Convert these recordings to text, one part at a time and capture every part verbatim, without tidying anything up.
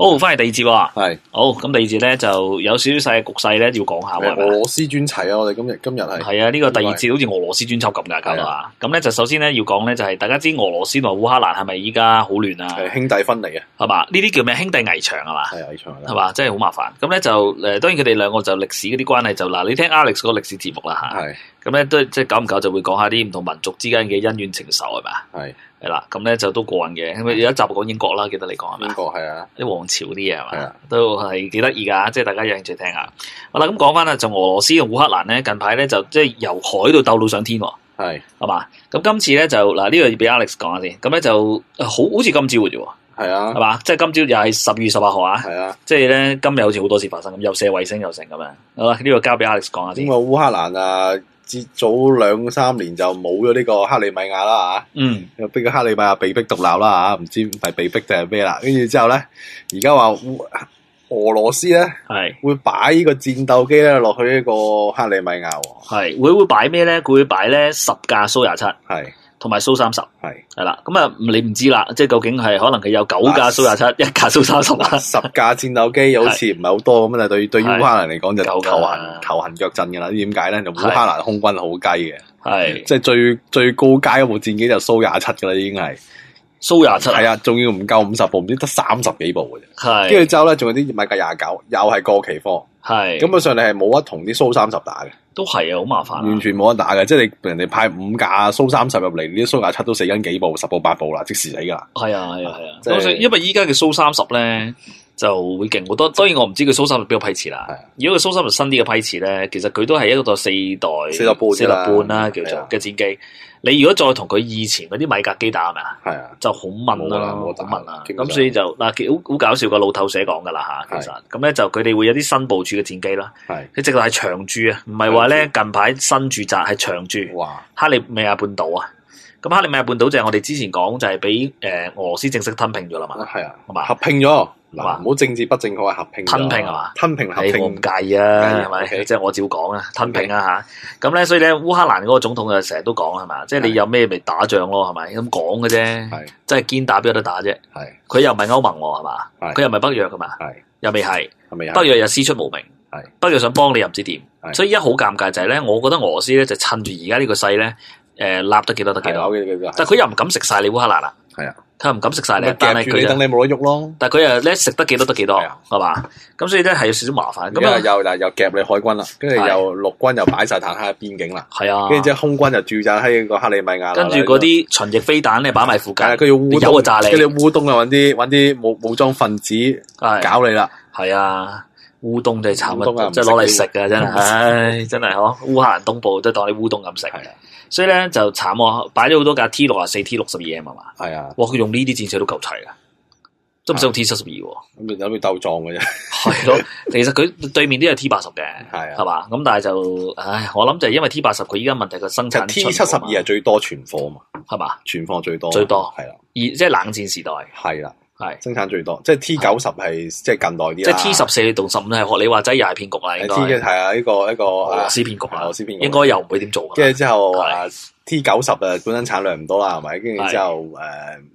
好，翻嚟第二節喎。 係好，咁第二節咧就有少少細嘅局勢咧要講下喎。 俄羅斯專題啊！我哋今日今日係係啊，呢、這個第二節好似俄羅斯專輯咁㗎，搞到啊。咁咧就首先咧要講咧就係、是、大家知俄羅斯同烏克蘭係咪依家好亂啊？ 係兄弟分離啊， 係嘛？呢啲叫咩？兄弟危牆係嘛？ 係危牆係嘛？真係好麻煩。咁咧就誒，當然佢哋兩個就歷史嗰啲關係就嗱，你聽 Alex 嗰個歷史節目啦嚇。 係咁咧都即係久唔久就會講下啲唔同民族之間嘅恩怨情仇係嘛？ 係係啦，咁咧就都過癮嘅。咁有一集講英國啦，記得你講係咪？ 英國係啊， 啲王朝啲嘢係嘛？ 係啊， 都係幾得意㗎，即係大家有興趣聽下。好啦，咁講翻啦，就俄羅斯同烏克蘭咧，近排咧就即係由海度鬥到上天喎， 係係嘛？咁今次咧就嗱呢個要俾 Alex 講下先。咁咧就好好似今朝嘅啫喎， 係啊， 係嘛？即係今朝又係十月十八號啊， 係啊， 即係咧今日好似好多事發生咁，又射衛星又成咁樣。好啦，呢個交俾 Alex 講下先。 咁啊，烏克蘭啊，至早兩三年就冇咗呢個克里米亞啦嚇， 嗯， 又逼個克里米亞被逼獨立啦嚇，唔知係被逼定係咩啦。跟住之後咧，而家話烏俄羅斯咧係會擺呢個戰鬥機咧落去呢個克里米亞喎， 係會會擺咩咧？佢會擺咧十架蘇廿七， 係同埋蘇三十， 係係啦。咁啊，你唔知啦，即係究竟係可能佢有九架蘇廿七，一架蘇三十啊？ 十架戰鬥機好似唔係好多咁啊！對對於烏克蘭嚟講就夠㗎頭痕頭痕腳震㗎啦。點解咧？就烏克蘭空軍好雞嘅， 係即係最最高階嗰部戰機就蘇廿七㗎啦，已經係蘇廿七， 係啊，仲要唔夠五十部，唔知得三十幾部嘅啫。 係跟住之後咧，仲有啲米格廿九，又係過期貨。 係根本上你係冇得同啲蘇三十打嘅， 都係啊，好麻煩啊， 完全冇得打嘅。即係你人哋派五架蘇三十入嚟，呢啲蘇廿七都死緊幾部，十部八部啦，即時死㗎啦。 係啊係啊係啊， 即係咁所以因為依家嘅蘇三十咧就會勁好多。當然我唔知佢蘇三十邊個批次啦。 係啊如果佢蘇三十新啲嘅批次咧，其實佢都係一個四代四代半四代半啦，叫做係啊嘅戰機。你如果再同佢以前嗰啲米格機打係咪啊？ 係啊， 就好問啦，好冇得打問啦。 基本上咁所以就嗱，好好搞笑個路透社講㗎啦嚇，其實咁咧就佢哋會有啲新部署嘅戰機啦。 係佢直頭係長駐啊，唔係話咧近排新駐紮係長駐。 哇！ 克里米亞半島啊，咁克里米亞半島就係我哋之前講就係俾誒俄羅斯正式吞併咗啦嘛， 係啊， 係嘛合併咗嗱， 嘛唔好政治不正確係合併咗吞併係嘛吞併合併係我唔介意啊， 係係咪？ OK 即係我照講啊，吞併啊嚇。咁咧，所以咧烏克蘭嗰個總統就成日都講係嘛，即係你有咩咪打仗咯，係咪咁講嘅啫？ 係即係堅打邊有得打啫？ 係佢又唔係歐盟喎，係嘛？ 係佢又唔係北約㗎嘛？ 係又未係， 係咪啊？ 北約又師出無名， 係北約想幫你又唔知點， 係所以而家好尷尬就係咧，我覺得俄羅斯咧就趁住而家呢個勢咧，誒立得幾多得幾係啊， 多， 我記得記得但係佢又唔敢食晒你烏克蘭啦。 係啊， 佢又唔敢食晒你咪， 但係佢就夾住你等你冇得喐咯。 但係佢又咧食得幾多得幾多， 係啊係嘛？咁所以咧係有少少麻煩。咁啊， 咁啊又嗱又夾你海軍啦，跟住係又陸軍又擺晒坦克喺邊境啦， 係啊， 跟住之後空軍就駐紮喺個克里米亞啦。 跟住嗰啲巡翼飛彈咧擺埋附近， 係啊，佢要烏有東個炸你， 跟住烏東啊揾啲揾啲武武裝分子係搞你啦。 係啊，烏冬真係慘啊， 烏冬啊即係攞嚟食啊，真係， 唔食唉，真係嗬，烏克蘭東部都當你烏冬咁食。 係啊， 所以咧就慘喎，擺咗好多架 T 六十四、T 六十二 M 係嘛？ 係啊， 哇！佢用呢啲戰車都夠齊㗎，都唔使用 T 七十二喎。 咁你諗住鬥撞嘅啫。 係咯，其實佢對面都有 T 八十嘅， 係啊係嘛？咁但係就，唉，我諗就係因為 T 八十佢依家問題個生產 T 七十二係最多存貨嘛， 係嘛？ 存貨最多， 最多係啦， 而即係冷戰時代係啦， 係， 生產最多，即係 T 九十係即係近代啲啦。 即係 T 十四同十五係學你話齋又係騙局啦，應該 T 嘅係啊，呢個一個俄羅斯騙局俄啦， 羅斯騙局應該又唔會點做㗎。 跟住之後係啊 T 九十啊本身產量唔多啦，係咪？跟住之後誒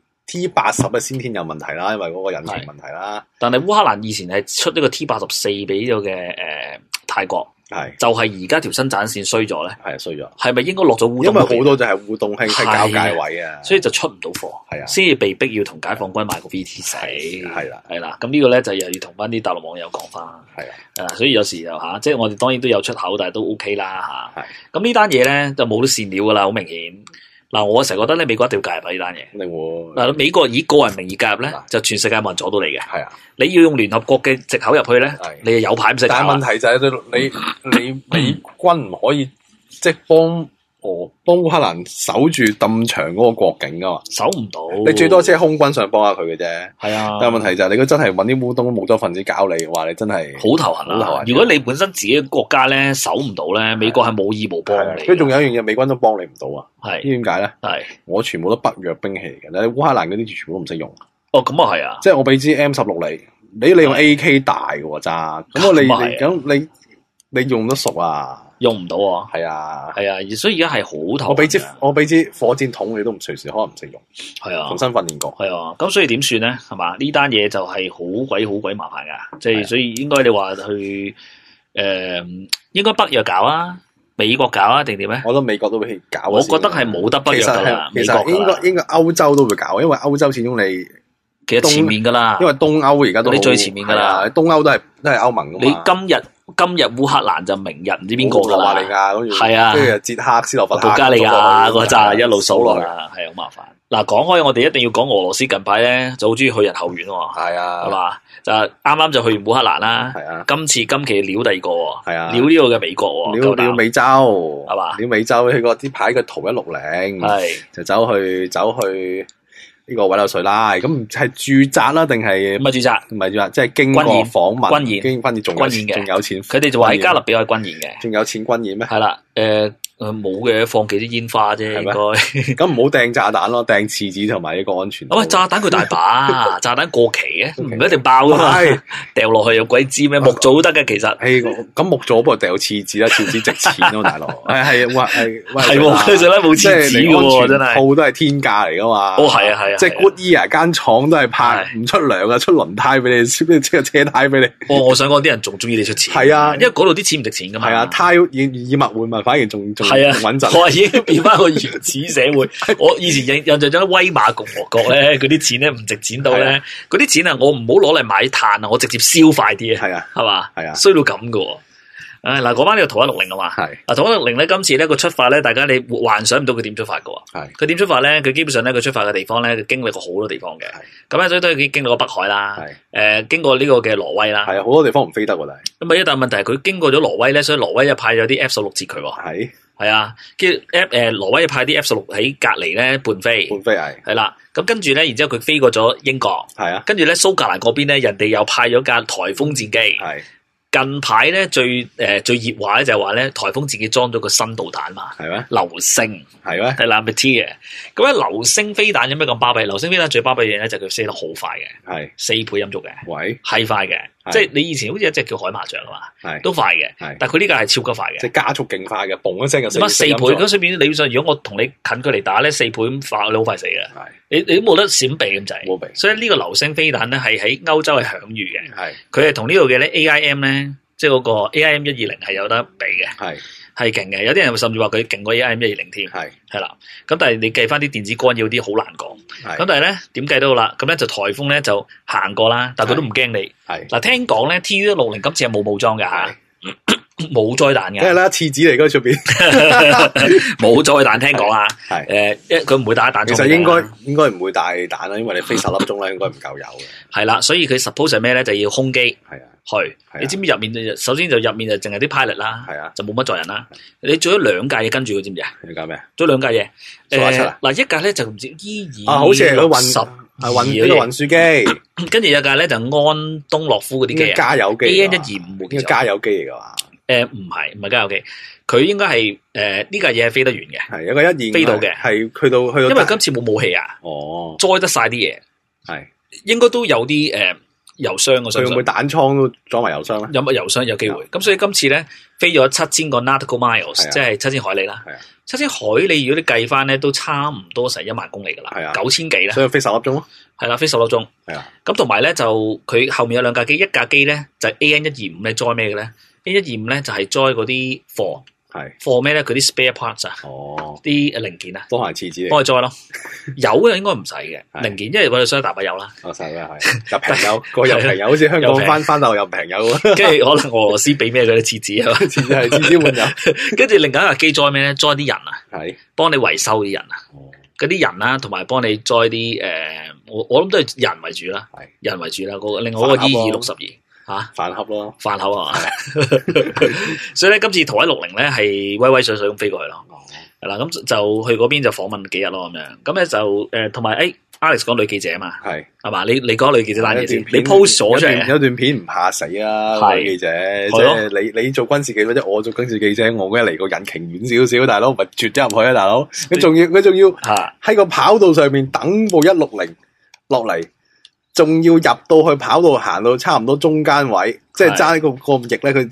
T 八十啊先天有問題啦，因為嗰個引擎問題啦， 但係烏克蘭以前係出呢個 T 八十四俾咗嘅誒泰國， 係就係而家條生產線衰咗咧， 係衰咗， 係咪應該落咗烏因冬嗰邊？ 為好多就係烏冬興喺交界位啊， 所以就出唔到貨， 係啊先至被逼要同解放軍買個 V T 四， 係啦係啦，咁呢個咧就又要同翻啲大陸網友講翻， 係啊， 誒，所以有時就嚇，即係我哋當然都有出口，但係都 OK 啦嚇。 係咁呢單嘢咧就冇得線料噶啦，好明顯。嗱，我成日覺得咧美國一定要介入啊呢單嘢。 肯定會嗱，美國以個人名義介入咧嗱， 就全世界冇人阻到你嘅。 係啊， 你要用聯合國嘅藉口入去咧係， 你就有牌唔識搞但係問啦。 題就係你你美軍唔可以即係幫俄幫烏克蘭守住咁長嗰個國境噶嘛， 守唔到。 你最多即係空軍上幫下佢嘅啫。 係啊， 但係問題就係你如果真係揾啲烏東武裝分子搞你，話你真係好頭痕好頭痕。 啊如果你本身自己國家咧守唔到咧，美國係冇義務幫你。 佢仲有一樣嘢，美軍都幫你唔到啊！ 係知點解咧？ 係我全部都北約兵器嚟嘅，你烏克蘭嗰啲全部都唔識用。 哦，咁啊係啊， 即係我俾支 M 十六你，你你用 A K 大嘅喎咋？咁我你咁啊係啊咁你你用得熟啊？ 用唔到喎。 係啊， 係啊，所以而家係好頭。 我俾支我俾支火箭筒你都唔隨時可能唔識用。 係啊， 重新訓練過。 係啊，咁所以點算咧？係嘛？呢單嘢就係好鬼好鬼麻煩噶，即係、啊、所以應該你話去誒、呃，應該北約搞啊，美國搞啊，定點咧？ 我覺得美國都會搞。 我覺得係冇得北約噶啦， 其實應該應該歐洲都會搞，因為歐洲始終你其實前面噶啦， 因為東歐而家都你最前面噶啦， 東歐都係都係歐盟噶嘛。 你今日今日烏克蘭就明日唔知邊個噶啦， 羅馬尼亞跟住係啊， 跟住捷克斯洛伐克、 保加利亞嗰扎一路數落啦，係好麻煩。嗱，講開我哋一定要講俄羅斯近排咧就好中意去日後院喎， 係啊， 係嘛？就啱啱就去完烏克蘭啦， 係啊，今次今期撩第二個， 係啊， 撩呢個嘅美國， 撩撩美洲係嘛？ 撩美洲去過啲牌嘅圖一六零，係就走去走去呢個委內瑞拉，咁係駐紮啦定係唔係駐紮？ 唔係駐紮，即係經過訪問軍演， 經軍演仲軍演嘅， 仲有錢。 佢哋就話喺加勒比海軍演嘅， 仲有錢軍演咩？係啦，誒。誒，冇嘅，放幾啲煙花啫，應該。 咁唔好掟炸彈咯，掟廁紙同埋一個安全。 喂，炸彈佢大把，炸彈過期嘅，唔一定爆噶嘛。掉落去有鬼知咩？木做都得嘅，其實。誒， 咁木做不如掉廁紙啦，廁紙值錢咯，大佬。係係，哇係， 係喎，其實咧冇廁紙嘅喎，真係。鋪都係天價嚟噶嘛。 哦，係啊係啊。 即係 Goodyear 間廠都係派唔出糧啊，出輪胎俾你，即係車胎俾你。 哦，我想講啲人仲中意你出錢。 係啊， 因為嗰度啲錢唔值錢噶嘛。 係啊，胎以以物換物，反而仲仲。 係啊， 穩陣。 我已經變翻個原始社會。我以前印印象中威瑪共和國咧，嗰啲錢咧唔值錢到咧，嗰啲錢啊，我唔好攞嚟買炭啊，我直接燒快啲啊。係啊，係嘛，係啊，衰到咁噶。誒，嗱，講翻呢個圖一六零啊嘛。係嗱，圖一六零咧，今次咧個出發咧，大家你幻想唔到佢點出發噶。係佢點出發咧？佢基本上咧，佢出發嘅地方咧，佢經歷過好多地方嘅。咁咧，所以都係經歷過北海啦。係誒，經過呢個嘅挪威啦。係啊，好多地方唔飛得喎，但係咁啊，但係問題係佢經過咗挪威咧，所以挪威又派咗啲 F 十六接佢。係。係啊，跟住 F 誒挪威派啲 F 十六喺隔籬咧伴飛，伴飛係係啦。咁跟住咧，然之後佢飛過咗英國，係啊。跟住咧蘇格蘭嗰邊咧，人哋又派咗架颱風戰機。係近排咧最誒、呃、最熱話咧就係話咧颱風戰機裝咗個新導彈嘛，係咩？流星係咩？係啦 Meteor 嘅。咁咧流星飛彈有咩咁巴閉？流星飛彈最巴閉嘅嘢咧就係佢飛得好快嘅，係四倍音速嘅，喂係快嘅。即係你以前好似一隻叫海麻雀啊嘛，係都快嘅，但係佢呢個係超級快嘅，即係加速勁快嘅，嘣一聲就乜四倍咁。所以變理論上，如果我同你近距離打咧，四倍咁快，你好快死嘅。係你你都冇得閃避咁滯，冇避。所以呢個流星飛彈咧係喺歐洲係享譽嘅，係佢係同呢度嘅咧 A I M 咧，即係嗰個 A I M 一二零係有得比嘅，係係勁嘅。有啲人甚至話佢勁過 A I M 一二零添，係係啦。咁但係你計翻啲電子干擾啲好難講。咁但係咧點計都好啦，咁咧就颱風咧就行過啦，但係佢都唔驚你。係嗱，聽講咧 T U 一六零今次係冇武裝嘅吓，冇災彈嘅。梗係啦，廁紙嚟嗰出邊，冇災彈。聽講啊，係誒，一佢唔會打彈。其實應該應該唔會帶彈啦，因為你飛十粒鐘咧，應該唔夠油嘅。係啦，所以佢 suppose 係咩咧？就要空機係啊去。你知唔知入面就首先就入面就淨係啲 pilot 啦，係啊，就冇乜載人啦。你做咗兩架嘢跟住佢，知唔知啊？你架咩？做兩架嘢。誒，嗱，一架咧就唔知 E 二啊，好似係佢運十係運呢個運輸機，跟住有架咧就安東諾夫嗰啲機啊，加油機 A N 一二五，呢個加油機嚟噶嘛？誒，唔係唔係加油機，佢應該係誒呢架嘢係飛得遠嘅，係有個一二飛到嘅，係去到去到，因為今次冇武器啊，哦，載得晒啲嘢，係應該都有啲誒油箱嘅，佢會唔會彈倉都裝埋油箱咧？有乜油箱有機會？咁所以今次咧飛咗七千個 nautical miles，即係七千海里啦。七千海里如果你計翻咧，都差唔多成一萬公里噶啦，九千幾啦。所以飛十粒鐘咯，係啦，飛十粒鐘。係啊，咁同埋咧就佢後面有兩架機，一架機咧就係 A N 一二五咧載咩嘅咧 ？A N 一二五咧就係載嗰啲貨，係貨咩咧？佢啲 spare parts 啊，哦，啲零件啊，都係廁紙嚟，幫佢載咯。油就應該唔使嘅零件，因為我哋想大把油啦。我使啦，係入平油，個入平油，好似香港翻翻到入平油。跟住可能俄羅斯俾咩嗰啲廁紙係嘛？廁紙係廁紙換油。跟住另外一架機載咩咧？載啲人啊，係幫你維修啲人啊。嗰啲人啦，同埋幫你載啲誒，我我諗都係人為主啦，係人為主啦。個另外嗰個 E 二六十二吓飯盒咯，飯盒啊。所以咧，今次圖一六零咧係威威水水咁飛過去咯。係啦，咁就去嗰邊就訪問幾日咯，咁樣。咁咧就誒，同埋誒 Alex 講女記者嘛，係係嘛？你你講女記者單嘢先，你 post 咗出嚟有段片唔怕死啊，女記者，即係你你做軍事記者，我做軍事記者，我梗係嚟個引擎遠少少，大佬咪絕咗入去啊，大佬！佢仲要佢仲要喺個跑道上面等部一六零落嚟，仲要入到去跑道行到差唔多中間位，即係揸個個翼咧，佢知。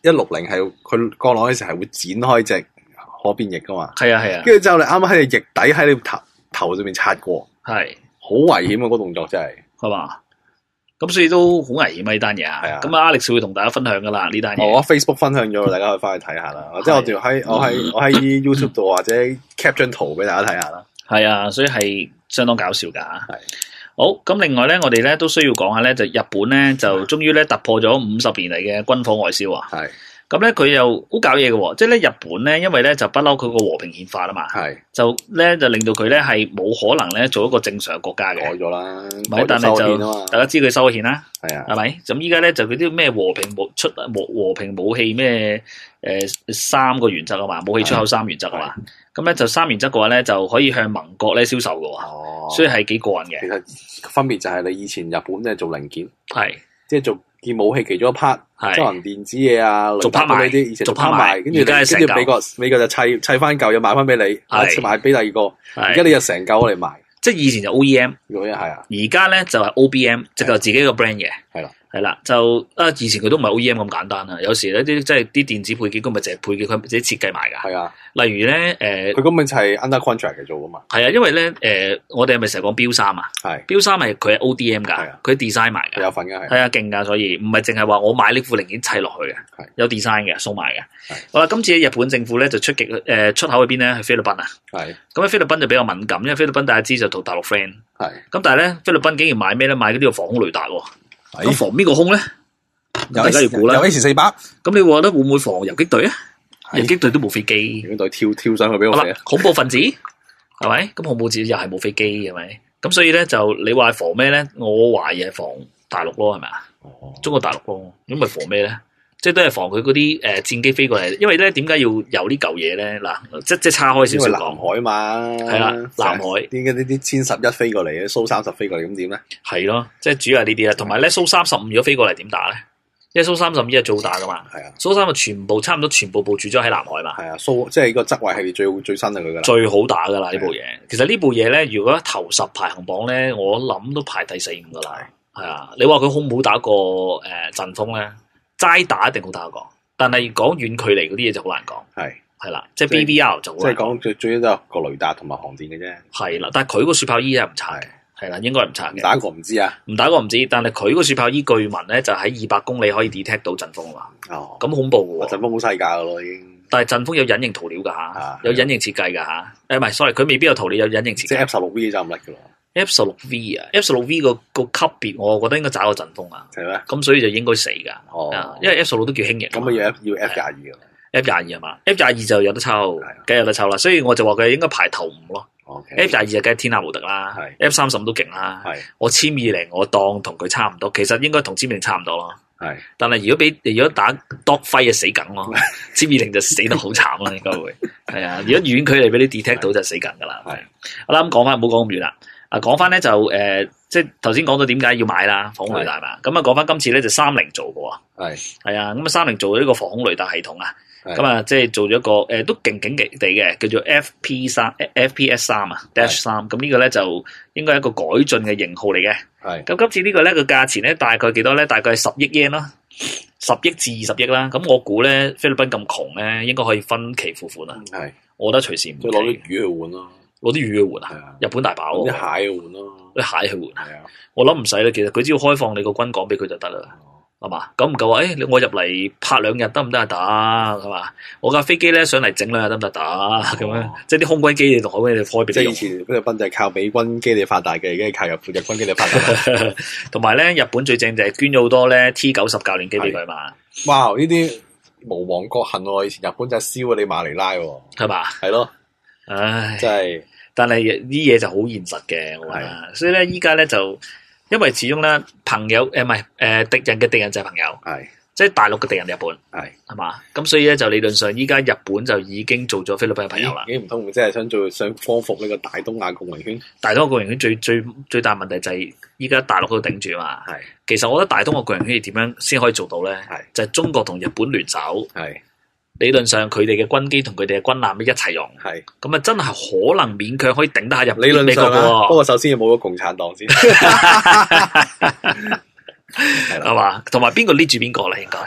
一六零係佢降落嗰時係會展開隻可變翼噶嘛。 係啊係啊。 跟住之後你啱啱喺你翼底喺你頭頭上面擦過， 係好危險啊！嗰個動作真係係嘛。咁所以都好危險啊！呢單嘢啊，咁啊 Alex 會同大家分享噶啦呢單嘢。 我 Facebook 分享咗，大家可以翻去睇下啦。即係我仲喺我喺我喺 YouTube 度或者 cap 張圖俾大家睇下啦。 係啊，所以係相當搞笑噶。係好咁，另外咧，我哋咧都需要講下咧，就日本咧就終於咧突破咗五十年嚟嘅軍火外銷啊。係。咁咧佢又好搞嘢嘅喎，即係咧日本咧，因為咧就不嬲佢個和平憲法啊嘛，係就咧就令到佢咧係冇可能咧做一個正常嘅國家嘅，改咗啦，咪但係就大家知佢收咗憲啦，係啊，係咪？咁依家咧就佢啲咩和平武出和和平武器咩誒三個原則啊嘛，武器出口三原則啊嘛，咁咧就三原則嘅話咧就可以向盟國咧銷售嘅喎，哦，所以係幾過癮嘅。 其實分別就係你以前日本咧做零件，係即係做件武器其中一 part。周行電子嘢啊，做 part 賣啲，以前做 part 賣，跟住跟住美國美國就砌砌翻嚿，又賣翻俾你，賣俾第二個。而家你就成嚿嚟賣， 即係以前就 O E M， 係啊， 而家咧就係 O B M，即係自己個 brand 嘅，係啦，係啦，就啊以前佢都唔係 O E M 咁簡單啊，有時咧啲即係啲電子配件，佢咪淨係配件，佢自己設計埋噶。係啊，例如咧誒， 佢根本就係 under contract 嚟做噶嘛。 係啊，因為咧誒，我哋係咪成日講標三啊？係標三係佢係 O D M 噶，佢 design 埋噶， 有份噶係。 係啊，勁噶，所以唔係淨係話我買呢副零件砌落去嘅，有 design 嘅，送埋嘅。好啦，今次日本政府咧就出極誒出口去邊咧？去菲律賓啊。係。咁喺菲律賓就比較敏感，因為菲律賓大家知就同大陸 friend。係。咁但係咧，菲律賓竟然買咩咧？買嗰啲個防空雷達喎。咁防邊個空咧？大家要估啦。 有 S 四百。 咁你話咧會唔會防游擊隊啊？游擊隊都冇飛機。游擊隊跳跳上去俾我哋。 恐怖分子係咪？咁恐怖分子又係冇飛機係咪？咁所以咧就你話防咩咧？我懷疑係防大陸咯，係咪啊？哦。中國大陸咯，咁咪防咩咧？即係都係防佢嗰啲誒戰機飛過嚟，因為咧點解要有呢嚿嘢咧？嗱，即即係叉開少少講。因為南海嘛，係啦，南海點解呢啲殲十一飛過嚟，蘇三十飛過嚟咁點咧？ 係咯，即係主要係呢啲啦。同埋咧，蘇三十五如果飛過嚟點打咧？因為蘇三十五係最好打噶嘛。係啊，蘇三就全部差唔多全部部署咗喺南海嘛。係啊，蘇即係個側衛系列最最新係佢噶啦。最好打噶啦呢部嘢。其實呢部嘢咧，如果頭十排行榜咧，我諗都排第四五噶啦。係啊，你話佢好唔好打過誒陣風咧？齋打一定好打過，但係講遠距離嗰啲嘢就好難講。係係啦，即係 B B R 就即係講最最多都係個雷達同埋航電嘅啫。 係啦，但係佢個雪炮衣係唔差嘅，係啦，應該唔差嘅。 唔打過唔知啊， 唔打過唔知，但係佢個雪炮衣據聞咧就喺二百公里可以 detect 到陣風啊嘛。哦，咁恐怖嘅喎， 陣風好細架噶咯已經。 但係陣風有隱形塗料噶吓，有隱形設計噶吓。誒唔係 sorry，佢未必有塗料，有隱形設計。 即係 F 十六 V 就唔甩噶咯。 F 十六 V 啊 ，F 十六 V 個個級別，我覺得應該找個陣風啊，係咩？咁所以就應該死噶，哦，因為 F 十六都叫輕型，咁啊要 F 要 F 廿二啊 ，F 廿二係嘛 ？F 廿二就有得抽，梗係有得抽啦，所以我就話佢應該排頭五咯。F 廿二就梗係天下無敵啦 ，F 三十五都勁啦，我殲二零我當同佢差唔多，其實應該同殲二零差唔多咯。係，但係如果俾如果打 dogfight 就死梗咯，殲二零就死得好慘啦，應該會係啊。如果遠距離俾你 detect 到就死梗噶啦。係，好啦咁講翻，唔好講咁遠啦。啊，講翻咧就誒、呃，即係頭先講到點解要買啦，防空雷達嘛。咁啊，講翻今次咧就三菱做嘅喎。係係啊，咁啊三菱做呢個防空雷達系統啊，咁啊即係做咗一個誒、呃、都勁勁地嘅，叫做 F P 三 F P S 三啊 Dash 三。咁呢個咧就應該係一個改進嘅型號嚟嘅。係。咁今次呢個咧個價錢咧大概幾多咧？大概係十億 yen 啦，十億至二十億啦。咁我估咧菲律賓咁窮咧，應該可以分期付款啊。係。我覺得隨時唔即係攞啲魚去換咯。攞啲魚去換啊！日本大把喎， 啲蟹去換咯， 啲蟹去換。係啊，我諗唔使啦。其實佢只要開放你個軍港俾佢就得啦，係嘛？咁唔夠啊？誒，我入嚟拍兩日得唔得啊？得係嘛？我架飛機咧上嚟整兩日得唔得？得咁樣，即係啲空軍基地同海軍你開俾你用。即係以前菲律賓就係靠美軍基地發達嘅，而家係靠日日軍基地發達。 同埋咧，日本最正就係捐咗好多咧 T 九十教練機俾佢嘛。 哇！呢啲無亡國恨喎，以前日本就係燒你馬尼拉喎， 係嘛？ 係咯， 唉， 真係。 但係啲嘢就好現實嘅，我話，所以咧依家咧就，因為始終咧朋友誒唔係誒敵人嘅敵人就係朋友，係即係大陸嘅敵人日本，係係嘛，咁所以咧就理論上依家日本就已經做咗菲律賓嘅朋友啦。已經唔通即係想做想光復呢個大東亞共榮圈？大東亞共榮圈最最最大問題就係依家大陸都頂住嘛。係，其實我覺得大東亞共榮圈點樣先可以做到咧？係就係中國同日本聯手。係。理論上佢哋嘅軍機同佢哋嘅軍艦一齊用，係咁啊，真係可能勉強可以頂得下日本。理論上啊， 不過首先要冇咗共產黨先， 係嘛？同埋邊個 lead 住邊個咧？應該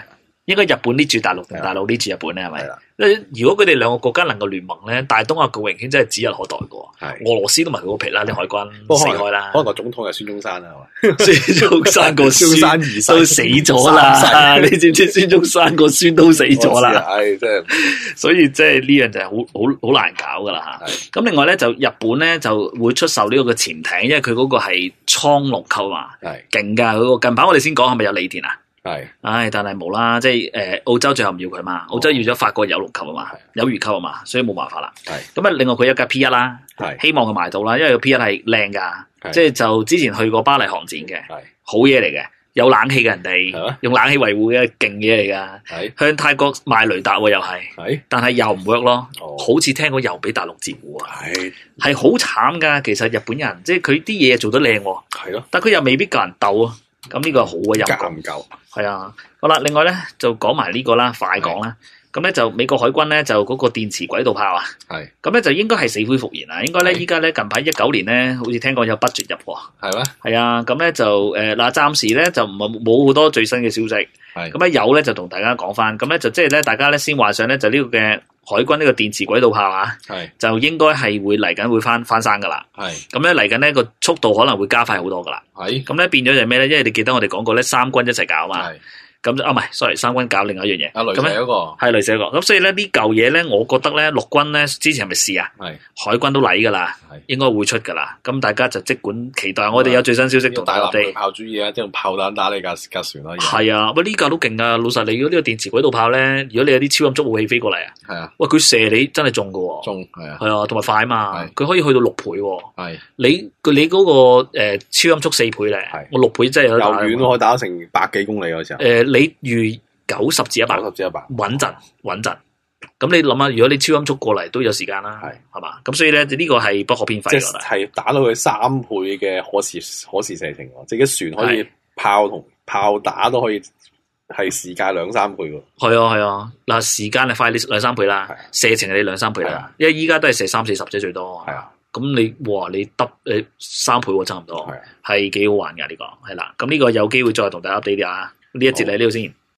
應該日本呢住大陸定大陸呢住日本咧？係咪？如果佢哋兩個國家能夠聯盟咧，大東亞共榮圈真係指日可待嘅。俄羅斯都唔係佢個皮啦，啲海軍死開啦。 可能個總統係孫中山啊， 孫中山個孫都死咗啦。你知唔知孫中山個孫都死咗啦？ 係真係， 所以即係呢樣就係好好好難搞噶啦吓。咁另外咧就日本咧就會出售呢個嘅潛艇，因為佢嗰個係蒼龍級嘛，係勁噶。嗰個近排我哋先講係咪有李田啊？係，唉，但係冇啦，即係誒，澳洲最後唔要佢嘛，澳洲要咗法國有龍級啊嘛，有魚級啊嘛，所以冇辦法啦。係，咁啊，另外佢有架 P 一啦，係，希望佢賣到啦，因為個 P 一係靚噶，即係就之前去過巴黎航展嘅，係，好嘢嚟嘅，有冷氣嘅人哋，用冷氣維護嘅勁嘢嚟噶，係，向泰國賣雷達又係，係，但係又唔 work 咯，好似聽講又俾大陸截胡啊，係，係好慘噶，其實日本人即係佢啲嘢做得靚，係咯，但佢又未必夠人鬥啊。咁呢個好嘅陰功，唔夠，係啊，好啦，另外咧就講埋呢個啦，快講啦，咁咧就美國海軍咧就嗰個電磁軌道炮啊，係，咁咧就應該係死灰復燃啦，應該咧依家咧近排一九年咧，好似聽講有 budget 入喎，係咩？係啊，咁咧就誒嗱，暫時咧就唔係冇好多最新嘅消息，係，咁咧有咧就同大家講翻，咁咧就即係咧大家咧先幻想咧就呢個嘅。海軍呢個電磁軌道炮啊，係就應該係會嚟緊會翻翻生噶啦，係咁咧嚟緊呢個速度可能會加快好多噶啦，係咁咧變咗就係咩咧？因為你記得我哋講過咧，三軍一齊搞嘛，係咁啊唔係 ，sorry， 三軍搞另外一樣嘢，啊雷射嗰個係雷射嗰個，咁所以咧呢嚿嘢咧，我覺得咧陸軍咧之前係咪試啊？係海軍都嚟噶啦，係應該會出噶啦，咁大家就即管期待，我哋有最新消息同大家。炮主義啊，即係用炮彈打你架架船咯。係啊，喂呢架都勁啊！老實，你如果呢個電磁軌道炮咧，如果你有啲超音速武器飛過嚟啊，係啊，喂佢射你真係中噶，中係啊，係啊，同埋快啊嘛，佢可以去到六倍，係你佢你嗰個誒超音速四倍咧，我六倍真係有得打。又遠可以打成百幾公里嗰時候。誒，你預九十至一百，九十至一百，穩陣穩陣。咁你諗下，如果你超音速過嚟都有時間啦，係係嘛？咁所以咧，呢個係不可偏廢嘅。即係打到佢三倍嘅可時可時射程，即係船可以炮同炮打都可以係時間兩三倍喎。係啊係啊，嗱時間係快你兩三倍啦，射程係你兩三倍啦。因為依家都係射三四十啫最多。係啊，咁你哇你得誒三倍喎差唔多，係幾好玩噶呢個係啦。咁呢個有機會再同大家 update 啲啊。呢一節嚟呢度先。